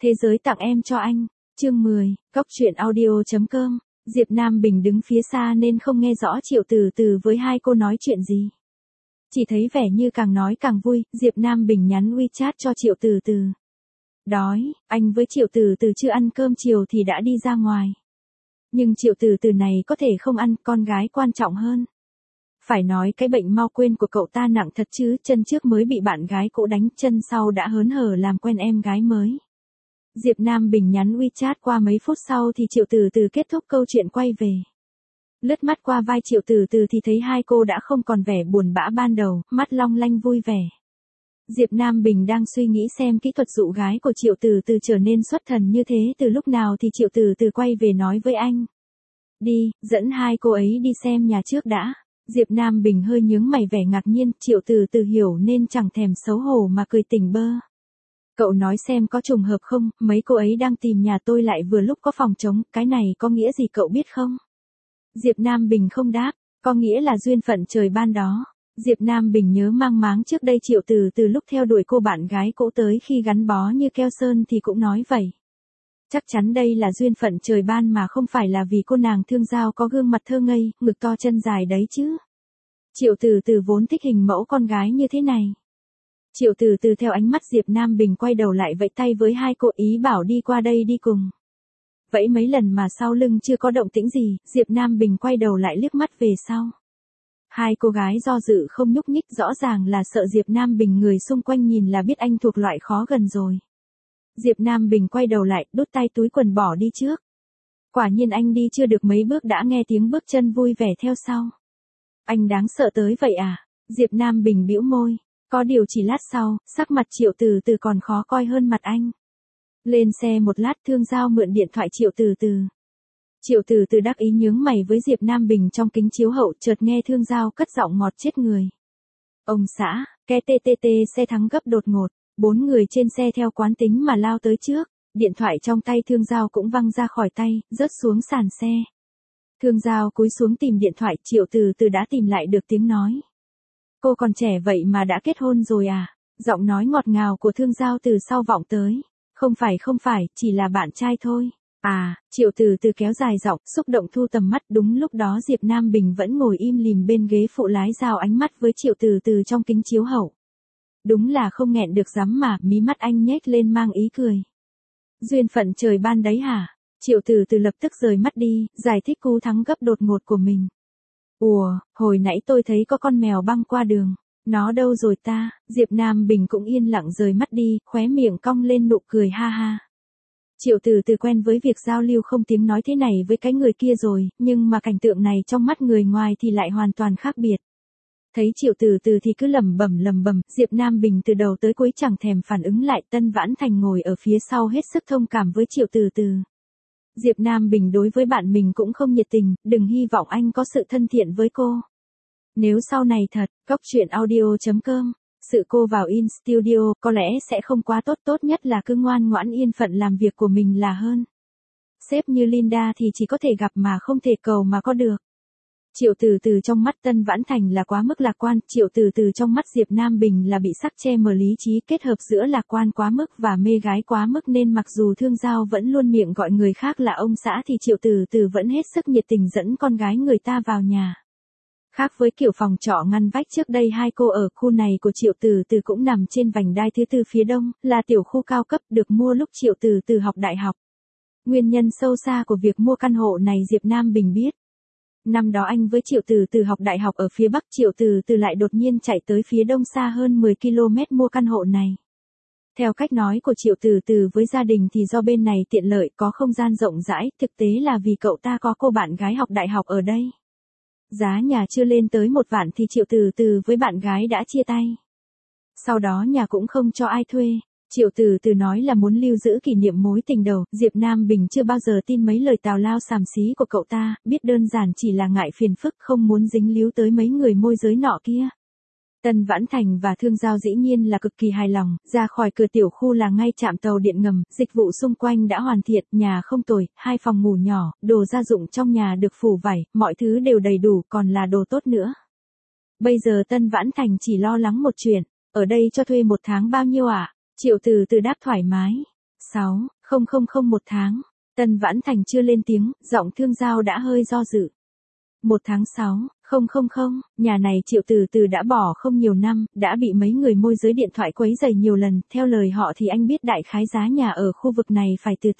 Thế giới tặng em cho anh. Chương 10, Cóc truyện audio.com. Diệp Nam Bình đứng phía xa nên không nghe rõ Triệu Từ Từ với hai cô nói chuyện gì. Chỉ thấy vẻ như càng nói càng vui, Diệp Nam Bình nhắn WeChat cho Triệu Từ Từ. Đói, anh với Triệu Từ Từ chưa ăn cơm chiều thì đã đi ra ngoài. Nhưng Triệu Từ Từ này có thể không ăn, con gái quan trọng hơn. Phải nói cái bệnh mau quên của cậu ta nặng thật chứ, chân trước mới bị bạn gái cũ đánh, chân sau đã hớn hở làm quen em gái mới. Diệp Nam Bình nhắn WeChat qua mấy phút sau thì Triệu Từ Từ kết thúc câu chuyện quay về. Lướt mắt qua vai Triệu Từ Từ thì thấy hai cô đã không còn vẻ buồn bã ban đầu, mắt long lanh vui vẻ. Diệp Nam Bình đang suy nghĩ xem kỹ thuật dụ gái của Triệu Từ Từ trở nên xuất thần như thế từ lúc nào thì Triệu Từ Từ quay về nói với anh. Đi, dẫn hai cô ấy đi xem nhà trước đã. Diệp Nam Bình hơi nhướng mày vẻ ngạc nhiên, Triệu Từ Từ hiểu nên chẳng thèm xấu hổ mà cười tỉnh bơ. Cậu nói xem có trùng hợp không, mấy cô ấy đang tìm nhà tôi lại vừa lúc có phòng trống, cái này có nghĩa gì cậu biết không? Diệp Nam Bình không đáp, có nghĩa là duyên phận trời ban đó. Diệp Nam Bình nhớ mang máng trước đây Triệu Từ Từ lúc theo đuổi cô bạn gái cũ tới khi gắn bó như keo sơn thì cũng nói vậy. Chắc chắn đây là duyên phận trời ban mà không phải là vì cô nàng Thương Giao có gương mặt thơ ngây, ngực to chân dài đấy chứ. Triệu Từ Từ vốn thích hình mẫu con gái như thế này. Triệu Từ Từ theo ánh mắt Diệp Nam Bình quay đầu lại vẫy tay với hai cô ý bảo đi qua đây đi cùng. Vẫy mấy lần mà sau lưng chưa có động tĩnh gì, Diệp Nam Bình quay đầu lại liếc mắt về sau. Hai cô gái do dự không nhúc nhích, rõ ràng là sợ Diệp Nam Bình, người xung quanh nhìn là biết anh thuộc loại khó gần rồi. Diệp Nam Bình quay đầu lại, đút tay túi quần bỏ đi trước. Quả nhiên anh đi chưa được mấy bước đã nghe tiếng bước chân vui vẻ theo sau. Anh đáng sợ tới vậy à? Diệp Nam Bình bĩu môi. Có điều chỉ lát sau, sắc mặt Triệu Từ Từ còn khó coi hơn mặt anh. Lên xe một lát, Thương Giao mượn điện thoại Triệu Từ Từ. Triệu Từ Từ đắc ý nhướng mày với Diệp Nam Bình trong kính chiếu hậu, chợt nghe Thương Giao cất giọng ngọt chết người. Ông xã, ke TTT xe thắng gấp đột ngột, 4 người trên xe theo quán tính mà lao tới trước, điện thoại trong tay Thương Giao cũng văng ra khỏi tay, rớt xuống sàn xe. Thương Giao cúi xuống tìm điện thoại, Triệu Từ Từ đã tìm lại được tiếng nói. Cô còn trẻ vậy mà đã kết hôn rồi à? Giọng nói ngọt ngào của Thương Giao từ sau vọng tới. Không phải, chỉ là bạn trai thôi. À, Triệu Từ Từ kéo dài giọng, xúc động thu tầm mắt. Đúng lúc đó Diệp Nam Bình vẫn ngồi im lìm bên ghế phụ lái, giao ánh mắt với Triệu Từ Từ trong kính chiếu hậu. Đúng là không nghẹn được dám mà, mí mắt anh nhếch lên mang ý cười. Duyên phận trời ban đấy hả? Triệu Từ Từ lập tức rời mắt đi, giải thích cú thắng gấp đột ngột của mình. Ủa, hồi nãy tôi thấy có con mèo băng qua đường. Nó đâu rồi ta? Diệp Nam Bình cũng yên lặng rời mắt đi, khóe miệng cong lên nụ cười ha ha. Triệu Từ Từ quen với việc giao lưu không tiếng nói thế này với cái người kia rồi, nhưng mà cảnh tượng này trong mắt người ngoài thì lại hoàn toàn khác biệt. Thấy Triệu Từ Từ thì cứ lẩm bẩm, Diệp Nam Bình từ đầu tới cuối chẳng thèm phản ứng lại. Tân Vãn Thành ngồi ở phía sau hết sức thông cảm với Triệu Từ Từ. Diệp Nam Bình đối với bạn mình cũng không nhiệt tình, đừng hy vọng anh có sự thân thiện với cô. Nếu sau này thật, Cóc truyện audio.com, sự cô vào in studio có lẽ sẽ không quá tốt nhất là cứ ngoan ngoãn yên phận làm việc của mình là hơn. Sếp như Linda thì chỉ có thể gặp mà không thể cầu mà có được. Triệu Từ Từ trong mắt Tân Vãn Thành là quá mức lạc quan, Triệu Từ Từ trong mắt Diệp Nam Bình là bị sắc che mờ lý trí, kết hợp giữa lạc quan quá mức và mê gái quá mức nên mặc dù Thương Giao vẫn luôn miệng gọi người khác là ông xã thì Triệu Từ Từ vẫn hết sức nhiệt tình dẫn con gái người ta vào nhà. Khác với kiểu phòng trọ ngăn vách trước đây hai cô ở, khu này của Triệu Từ Từ cũng nằm trên vành đai thứ tư phía đông, là tiểu khu cao cấp được mua lúc Triệu Từ Từ học đại học. Nguyên nhân sâu xa của việc mua căn hộ này Diệp Nam Bình biết. Năm đó anh với Triệu Từ Từ học đại học ở phía Bắc, Triệu Từ Từ lại đột nhiên chạy tới phía Đông xa hơn 10 km mua căn hộ này. Theo cách nói của Triệu Từ Từ với gia đình thì do bên này tiện lợi, có không gian rộng rãi, thực tế là vì cậu ta có cô bạn gái học đại học ở đây. Giá nhà chưa lên tới 1 vạn thì Triệu Từ Từ với bạn gái đã chia tay. Sau đó nhà cũng không cho ai thuê. Triệu Từ Từ nói là muốn lưu giữ kỷ niệm mối tình đầu, Diệp Nam Bình chưa bao giờ tin mấy lời tào lao xàm xí của cậu ta, biết đơn giản chỉ là ngại phiền phức không muốn dính líu tới mấy người môi giới nọ kia. Tân Vãn Thành và Thương Giao dĩ nhiên là cực kỳ hài lòng, ra khỏi cửa tiểu khu là ngay trạm tàu điện ngầm, dịch vụ xung quanh đã hoàn thiện, nhà không tồi, 2 phòng ngủ nhỏ, đồ gia dụng trong nhà được phủ vải, mọi thứ đều đầy đủ, còn là đồ tốt nữa. Bây giờ Tân Vãn Thành chỉ lo lắng một chuyện, ở đây cho thuê 1 tháng bao nhiêu ạ? Triệu Từ Từ đáp thoải mái. một tháng. Tân Vãn Thành chưa lên tiếng, giọng Thương Giao đã hơi do dự. 1 tháng nhà này Triệu Từ Từ đã bỏ không nhiều năm, đã bị mấy người môi giới điện thoại quấy rầy nhiều lần, theo lời họ thì anh biết đại khái giá nhà ở khu vực này phải từ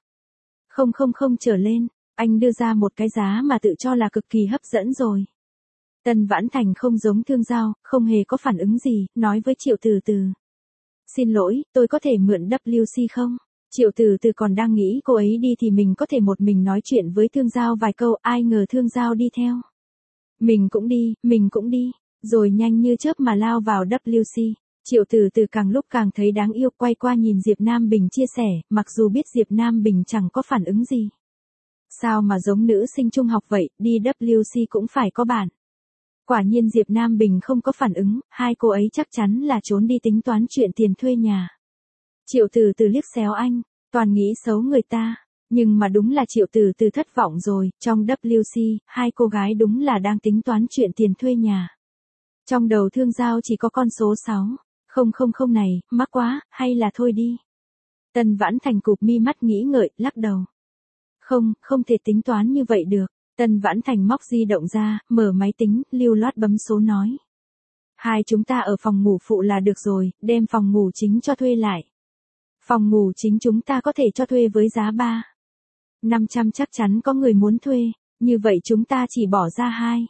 800 trở lên, anh đưa ra một cái giá mà tự cho là cực kỳ hấp dẫn rồi. Tân Vãn Thành không giống Thương Giao, không hề có phản ứng gì, nói với Triệu Từ Từ. Xin lỗi, tôi có thể mượn WC không? Triệu Từ Từ còn đang nghĩ cô ấy đi thì mình có thể một mình nói chuyện với Thương Giao vài câu, ai ngờ Thương Giao đi theo. Mình cũng đi, rồi nhanh như chớp mà lao vào WC. Triệu Từ Từ càng lúc càng thấy đáng yêu, quay qua nhìn Diệp Nam Bình chia sẻ, mặc dù biết Diệp Nam Bình chẳng có phản ứng gì. Sao mà giống nữ sinh trung học vậy, đi WC cũng phải có bạn. Quả nhiên Diệp Nam Bình không có phản ứng, hai cô ấy chắc chắn là trốn đi tính toán chuyện tiền thuê nhà. Triệu Từ Từ liếc xéo anh, toàn nghĩ xấu người ta. Nhưng mà đúng là Triệu Từ Từ thất vọng rồi, trong WC, hai cô gái đúng là đang tính toán chuyện tiền thuê nhà. Trong đầu Thương Giao chỉ có con số 600 này, mắc quá, hay là thôi đi. Tân Vãn Thành cụp mi mắt nghĩ ngợi, lắc đầu. Không thể tính toán như vậy được. Tân Vãn Thành móc di động ra, mở máy tính, lưu loát bấm số nói. Hai chúng ta ở phòng ngủ phụ là được rồi, đem phòng ngủ chính cho thuê lại. Phòng ngủ chính chúng ta có thể cho thuê với giá 300 chắc chắn có người muốn thuê, như vậy chúng ta chỉ bỏ ra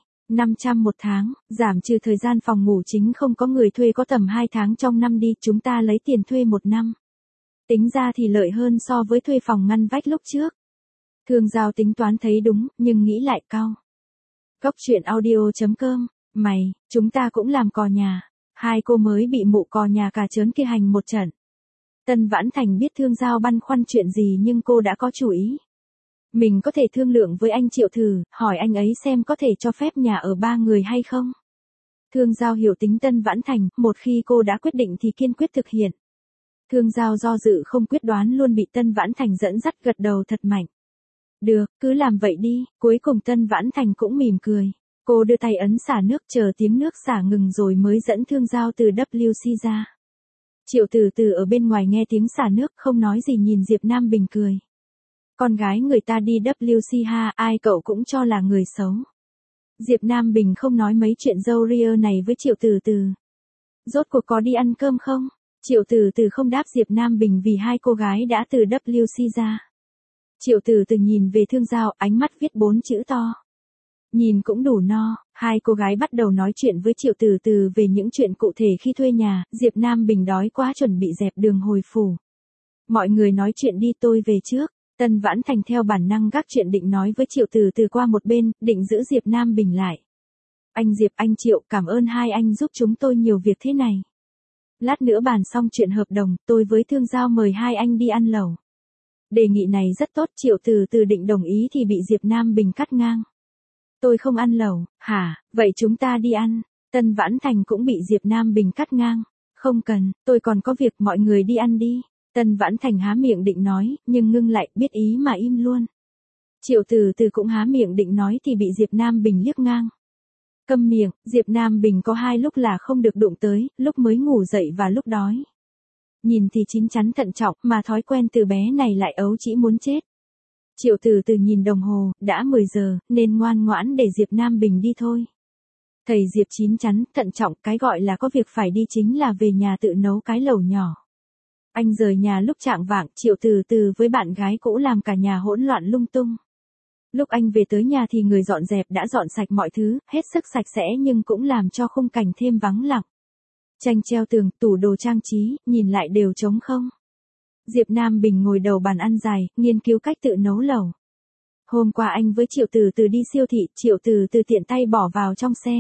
200 một tháng, giảm trừ thời gian phòng ngủ chính không có người thuê có tầm 2 tháng trong năm đi, chúng ta lấy tiền thuê 1 năm. Tính ra thì lợi hơn so với thuê phòng ngăn vách lúc trước. Thương Giao tính toán thấy đúng, nhưng nghĩ lại cau. Góc truyện audio.com, chúng ta cũng làm cò nhà. Hai cô mới bị mụ cò nhà cả trớn kia hành một trận. Tân Vãn Thành biết Thương Giao băn khoăn chuyện gì nhưng cô đã có chủ ý. Mình có thể thương lượng với anh Triệu thử, hỏi anh ấy xem có thể cho phép nhà ở 3 người hay không. Thương Giao hiểu tính Tân Vãn Thành, một khi cô đã quyết định thì kiên quyết thực hiện. Thương Giao do dự không quyết đoán luôn bị Tân Vãn Thành dẫn dắt gật đầu thật mạnh. Được, cứ làm vậy đi, cuối cùng Tân Vãn Thành cũng mỉm cười. Cô đưa tay ấn xả nước chờ tiếng nước xả ngừng rồi mới dẫn Thương Giao từ WC ra. Triệu Từ Từ ở bên ngoài nghe tiếng xả nước không nói gì nhìn Diệp Nam Bình cười. Con gái người ta đi WC ha, ai cậu cũng cho là người xấu. Diệp Nam Bình không nói mấy chuyện râu ria này với Triệu Từ Từ. Rốt cuộc có đi ăn cơm không? Triệu Từ Từ không đáp Diệp Nam Bình vì hai cô gái đã từ WC ra. Triệu Từ Từ nhìn về Thương Giao, ánh mắt viết 4 chữ to. Nhìn cũng đủ no, hai cô gái bắt đầu nói chuyện với Triệu Từ Từ về những chuyện cụ thể khi thuê nhà, Diệp Nam Bình đói quá chuẩn bị dẹp đường hồi phủ. Mọi người nói chuyện đi tôi về trước, Tân Vãn Thành theo bản năng gác chuyện định nói với Triệu Từ Từ qua một bên, định giữ Diệp Nam Bình lại. Anh Diệp anh Triệu cảm ơn hai anh giúp chúng tôi nhiều việc thế này. Lát nữa bàn xong chuyện hợp đồng, tôi với Thương Giao mời hai anh đi ăn lẩu. Đề nghị này rất tốt, Triệu Từ Từ định đồng ý thì bị Diệp Nam Bình cắt ngang. Tôi không ăn lẩu, hả, vậy chúng ta đi ăn. Tân Vãn Thành cũng bị Diệp Nam Bình cắt ngang. Không cần, tôi còn có việc, mọi người đi ăn đi. Tân Vãn Thành há miệng định nói, nhưng ngưng lại, biết ý mà im luôn. Triệu Từ Từ cũng há miệng định nói thì bị Diệp Nam Bình liếc ngang. Câm miệng, Diệp Nam Bình có hai lúc là không được đụng tới, lúc mới ngủ dậy và lúc đói. Nhìn thì chín chắn thận trọng, mà thói quen từ bé này lại ấu trĩ muốn chết. Triệu Từ Từ nhìn đồng hồ, đã 10 giờ, nên ngoan ngoãn để Diệp Nam Bình đi thôi. Thầy Diệp chín chắn, thận trọng, cái gọi là có việc phải đi chính là về nhà tự nấu cái lẩu nhỏ. Anh rời nhà lúc chạng vạng, Triệu Từ Từ với bạn gái cũ làm cả nhà hỗn loạn lung tung. Lúc anh về tới nhà thì người dọn dẹp đã dọn sạch mọi thứ, hết sức sạch sẽ nhưng cũng làm cho khung cảnh thêm vắng lặng. Tranh treo tường, tủ đồ trang trí, nhìn lại đều trống không. Diệp Nam Bình ngồi đầu bàn ăn dài, nghiên cứu cách tự nấu lẩu. Hôm qua anh với Triệu Từ Từ đi siêu thị, Triệu Từ Từ tiện tay bỏ vào trong xe.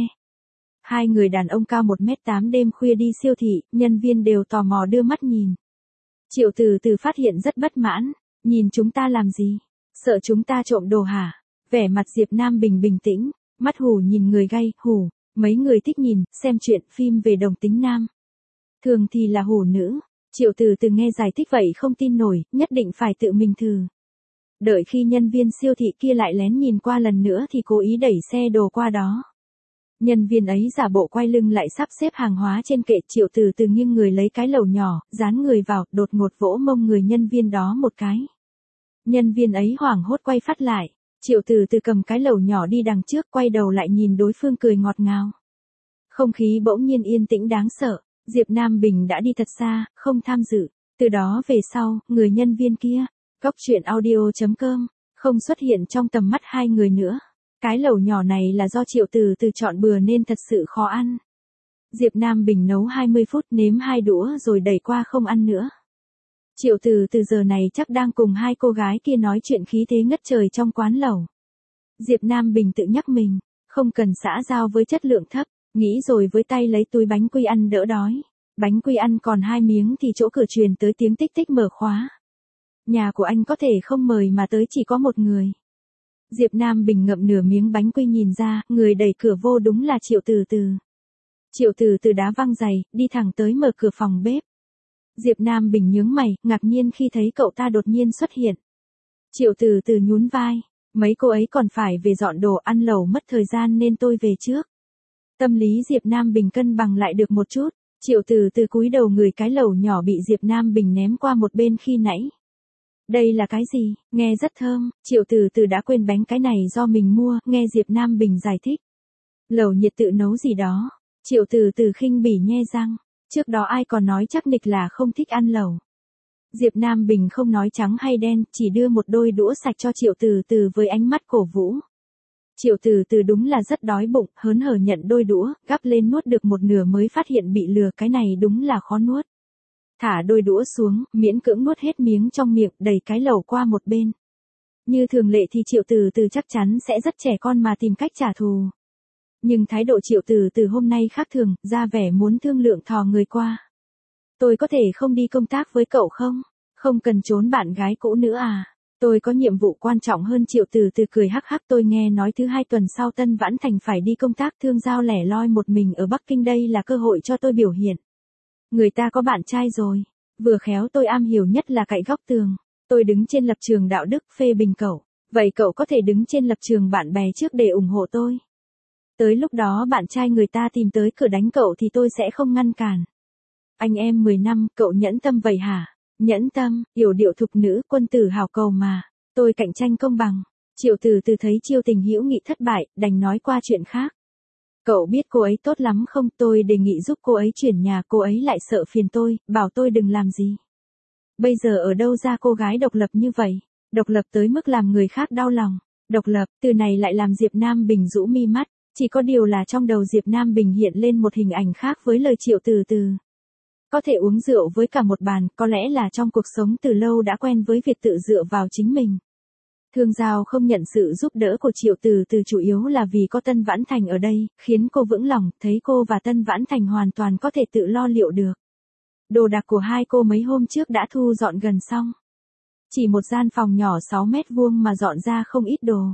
Hai người đàn ông cao 1m8 đêm khuya đi siêu thị, nhân viên đều tò mò đưa mắt nhìn. Triệu Từ Từ phát hiện rất bất mãn, nhìn chúng ta làm gì? Sợ chúng ta trộm đồ hả? Vẻ mặt Diệp Nam Bình bình tĩnh, mắt hủ nhìn người gay, hủ, mấy người thích nhìn, xem chuyện, phim về đồng tính nam. Thường thì là hủ nữ. Triệu Từ Từ nghe giải thích vậy không tin nổi, nhất định phải tự mình thử. Đợi khi nhân viên siêu thị kia lại lén nhìn qua lần nữa thì cố ý đẩy xe đồ qua đó. Nhân viên ấy giả bộ quay lưng lại sắp xếp hàng hóa trên kệ. Triệu Từ Từ nghiêng người lấy cái lẩu nhỏ, dán người vào, đột ngột vỗ mông người nhân viên đó một cái. Nhân viên ấy hoảng hốt quay phát lại. Triệu Từ Từ cầm cái lẩu nhỏ đi đằng trước, quay đầu lại nhìn đối phương cười ngọt ngào. Không khí bỗng nhiên yên tĩnh đáng sợ. Diệp Nam Bình đã đi thật xa, không tham dự. Từ đó về sau, người nhân viên kia, Góc Chuyện Audio.com, không xuất hiện trong tầm mắt hai người nữa. Cái lẩu nhỏ này là do Triệu Từ Từ chọn bừa nên thật sự khó ăn. Diệp Nam Bình nấu 20 phút nếm 2 đũa rồi đẩy qua không ăn nữa. Triệu Từ Từ giờ này chắc đang cùng hai cô gái kia nói chuyện khí thế ngất trời trong quán lẩu. Diệp Nam Bình tự nhắc mình, không cần xã giao với chất lượng thấp, nghĩ rồi với tay lấy túi bánh quy ăn đỡ đói. Bánh quy ăn còn 2 miếng thì chỗ cửa truyền tới tiếng tích tích mở khóa. Nhà của anh có thể không mời mà tới chỉ có một người. Diệp Nam Bình ngậm nửa miếng bánh quy nhìn ra, người đẩy cửa vô đúng là Triệu Từ Từ. Triệu Từ Từ đá văng giày, đi thẳng tới mở cửa phòng bếp. Diệp Nam Bình nhướng mày, ngạc nhiên khi thấy cậu ta đột nhiên xuất hiện. Triệu Từ Từ nhún vai, mấy cô ấy còn phải về dọn đồ ăn lẩu mất thời gian nên tôi về trước. Tâm lý Diệp Nam Bình cân bằng lại được một chút, Triệu Từ Từ cúi đầu ngửi cái lẩu nhỏ bị Diệp Nam Bình ném qua một bên khi nãy. Đây là cái gì, nghe rất thơm. Triệu Từ Từ đã quên bánh cái này do mình mua, nghe Diệp Nam Bình giải thích. Lẩu nhiệt tự nấu gì đó. Triệu Từ Từ khinh bỉ nhe răng, trước đó ai còn nói chắc nịch là không thích ăn lẩu. Diệp Nam Bình không nói trắng hay đen, chỉ đưa một đôi đũa sạch cho Triệu Từ Từ với ánh mắt cổ vũ. Triệu Từ Từ đúng là rất đói bụng, hớn hở nhận đôi đũa, gắp lên nuốt được một nửa mới phát hiện bị lừa, cái này đúng là khó nuốt. Thả đôi đũa xuống, miễn cưỡng nuốt hết miếng trong miệng, đẩy cái lẩu qua một bên. Như thường lệ thì Triệu Từ Từ chắc chắn sẽ rất trẻ con mà tìm cách trả thù. Nhưng thái độ Triệu Từ Từ hôm nay khác thường, ra vẻ muốn thương lượng thò người qua. Tôi có thể không đi công tác với cậu không? Không cần trốn bạn gái cũ nữa à? Tôi có nhiệm vụ quan trọng hơn. Triệu Từ Từ cười hắc hắc, tôi nghe nói thứ 2 tuần sau Tân Vãn Thành phải đi công tác thương giao lẻ loi một mình ở Bắc Kinh, đây là cơ hội cho tôi biểu hiện. Người ta có bạn trai rồi, vừa khéo tôi am hiểu nhất là cạnh góc tường. Tôi đứng trên lập trường đạo đức phê bình cậu, vậy cậu có thể đứng trên lập trường bạn bè trước để ủng hộ tôi. Tới lúc đó bạn trai người ta tìm tới cửa đánh cậu thì tôi sẽ không ngăn cản. Anh em 10 năm, cậu nhẫn tâm vậy hả? Nhẫn tâm, yểu điệu thục nữ, quân tử hảo cầu mà. Tôi cạnh tranh công bằng. Triệu Từ Từ thấy chiêu tình hữu nghị thất bại, đành nói qua chuyện khác. Cậu biết cô ấy tốt lắm không? Tôi đề nghị giúp cô ấy chuyển nhà, cô ấy lại sợ phiền tôi, bảo tôi đừng làm gì. Bây giờ ở đâu ra cô gái độc lập như vậy? Độc lập tới mức làm người khác đau lòng. Độc lập, từ này lại làm Diệp Nam Bình rũ mi mắt. Chỉ có điều là trong đầu Diệp Nam Bình hiện lên một hình ảnh khác với lời Triệu Từ Từ. Có thể uống rượu với cả một bàn, có lẽ là trong cuộc sống từ lâu đã quen với việc tự dựa vào chính mình. Thương Giao không nhận sự giúp đỡ của Triệu Từ Từ chủ yếu là vì có Tân Vãn Thành ở đây, khiến cô vững lòng, thấy cô và Tân Vãn Thành hoàn toàn có thể tự lo liệu được. Đồ đạc của hai cô mấy hôm trước đã thu dọn gần xong. Chỉ một gian phòng nhỏ 6 mét vuông mà dọn ra không ít đồ.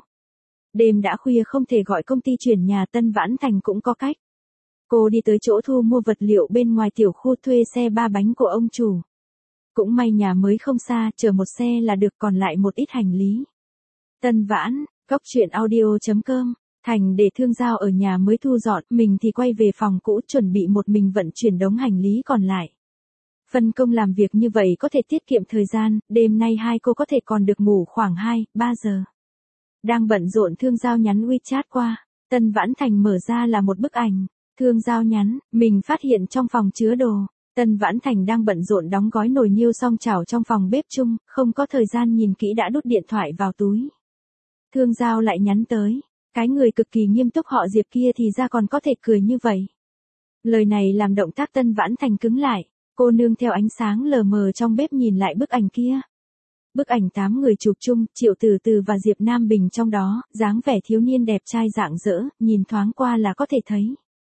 Đêm đã khuya không thể gọi công ty chuyển nhà, Tân Vãn Thành cũng có cách. Cô đi tới chỗ thu mua vật liệu bên ngoài tiểu khu, thuê xe 3 bánh của ông chủ. Cũng may nhà mới không xa, chở một xe là được, còn lại một ít hành lý. Tân Vãn, Góc Chuyện Audio.com, Thành để Thương Giao ở nhà mới thu dọn, mình thì quay về phòng cũ chuẩn bị một mình vận chuyển đống hành lý còn lại. Phân công làm việc như vậy có thể tiết kiệm thời gian, đêm nay hai cô có thể còn được ngủ khoảng 2-3 giờ. Đang bận rộn, Thương Giao nhắn WeChat qua, Tân Vãn Thành mở ra là một bức ảnh. Thương Giao nhắn, mình phát hiện trong phòng chứa đồ. Tân Vãn Thành đang bận rộn đóng gói nồi niêu song chảo trong phòng bếp chung, không có thời gian nhìn kỹ đã đút điện thoại vào túi. Thương Giao lại nhắn tới, cái người cực kỳ nghiêm túc họ Diệp kia thì ra còn có thể cười như vậy. Lời này làm động tác Tân Vãn Thành cứng lại, cô nương theo ánh sáng lờ mờ trong bếp nhìn lại bức ảnh kia. Bức ảnh 8 người chụp chung, Triệu Từ Từ và Diệp Nam Bình trong đó, dáng vẻ thiếu niên đẹp trai rạng rỡ, nhìn thoáng qua là có thể thấy.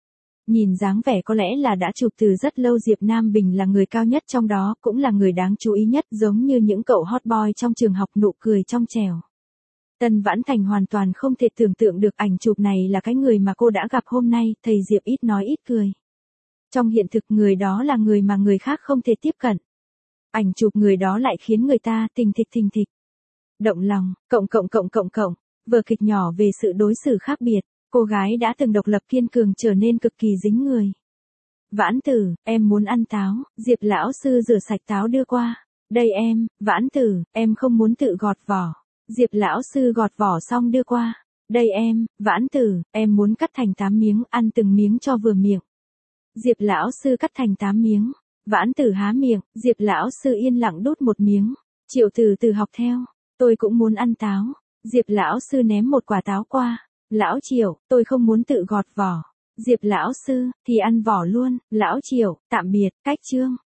Nhìn dáng vẻ có lẽ là đã chụp từ rất lâu. Diệp Nam Bình là người cao nhất trong đó, cũng là người đáng chú ý nhất, giống như những cậu hot boy trong trường học, nụ cười trong trẻo. Tân Vãn Thành hoàn toàn không thể tưởng tượng được ảnh chụp này là cái người mà cô đã gặp hôm nay, thầy Diệp ít nói ít cười. Trong hiện thực người đó là người mà người khác không thể tiếp cận. Ảnh chụp người đó lại khiến người ta thình thịch. Động lòng, cộng, vở kịch nhỏ về sự đối xử khác biệt. Cô gái đã từng độc lập kiên cường trở nên cực kỳ dính người. Vãn Tử, em muốn ăn táo, Diệp lão sư rửa sạch táo đưa qua. Đây em, Vãn Tử, em không muốn tự gọt vỏ. Diệp lão sư gọt vỏ xong đưa qua. Đây em, Vãn Tử, em muốn cắt thành 8 miếng, ăn từng miếng cho vừa miệng. Diệp lão sư cắt thành 8 miếng. Vãn Tử há miệng, Diệp lão sư yên lặng đút một miếng. Triệu Từ Từ học theo. Tôi cũng muốn ăn táo. Diệp lão sư ném một quả táo qua. Lão Triệu, tôi không muốn tự gọt vỏ. Diệp lão sư, thì ăn vỏ luôn. Lão Triệu, tạm biệt, cách chương.